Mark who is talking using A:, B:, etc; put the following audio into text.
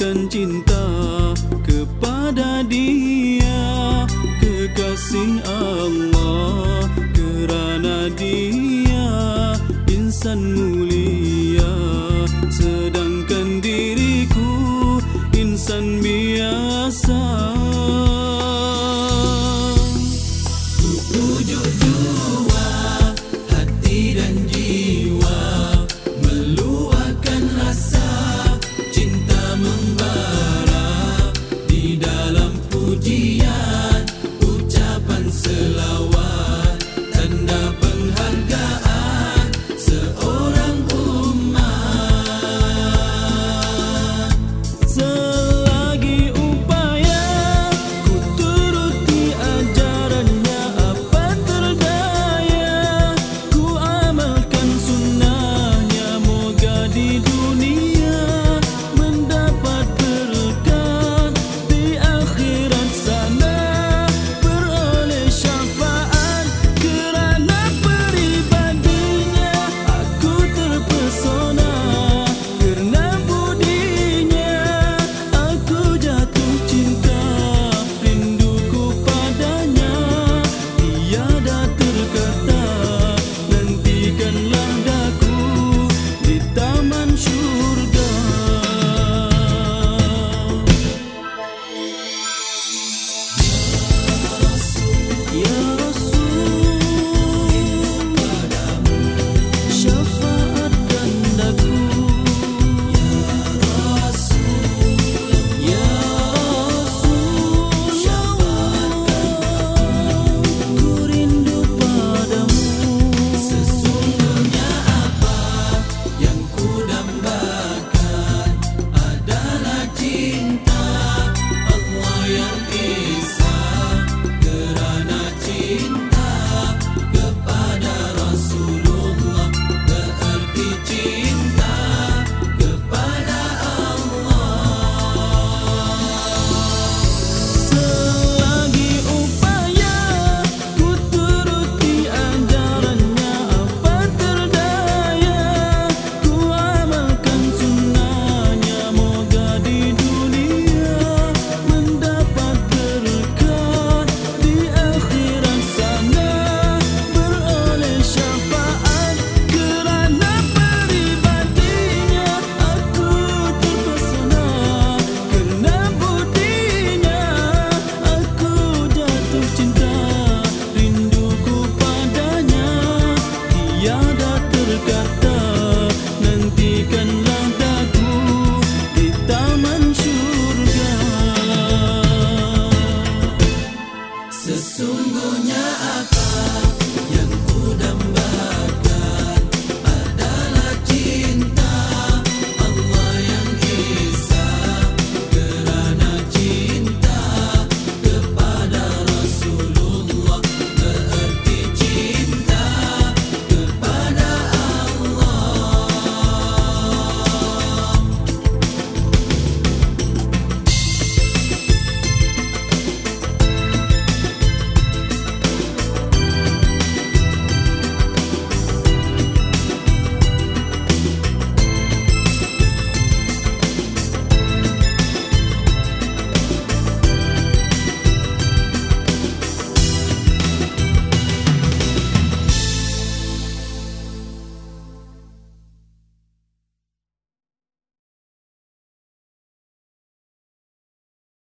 A: dan cinta kepada Dia, kekasih Allah. Kerana Dia insan mulia, sedangkan diriku insan biasa. Ujuk jua hati dan jiwa, meluahkan rasa cinta membara di dalam pujian, ucapan selawat, tanda penghargaan seorang umat. Selagi upaya ku turuti ajarannya, apa terdaya ku amalkan sunnahnya, moga di dunia mendapat berkat, di akhirat sana beroleh syafaat. Kerana peribadinya aku terpesona, kerana budinya aku jatuh cinta, rinduku padanya tiada terkata. Nantikanlah daku di taman syurga. Ya Rasul, syafaatkan daku. Ya Rasul, ku rindu padamu. Sesungguhnya apa yang ku dambakan adalah cinta Allah yang Esa. Kerana cinta kepada Rasulullah berarti cinta kepada Allah. Selagi upaya ku turuti ajarannya, apa terdaya ku amalkan sunnahnya, moga di dunia mendapat berkat, di akhirat sana beroleh syafaat. Kerana peribadinya aku terpesona, kerana budinya aku jatuh cinta, rinduku padanya tiada terkata. Nantikanlah daku di taman syurga.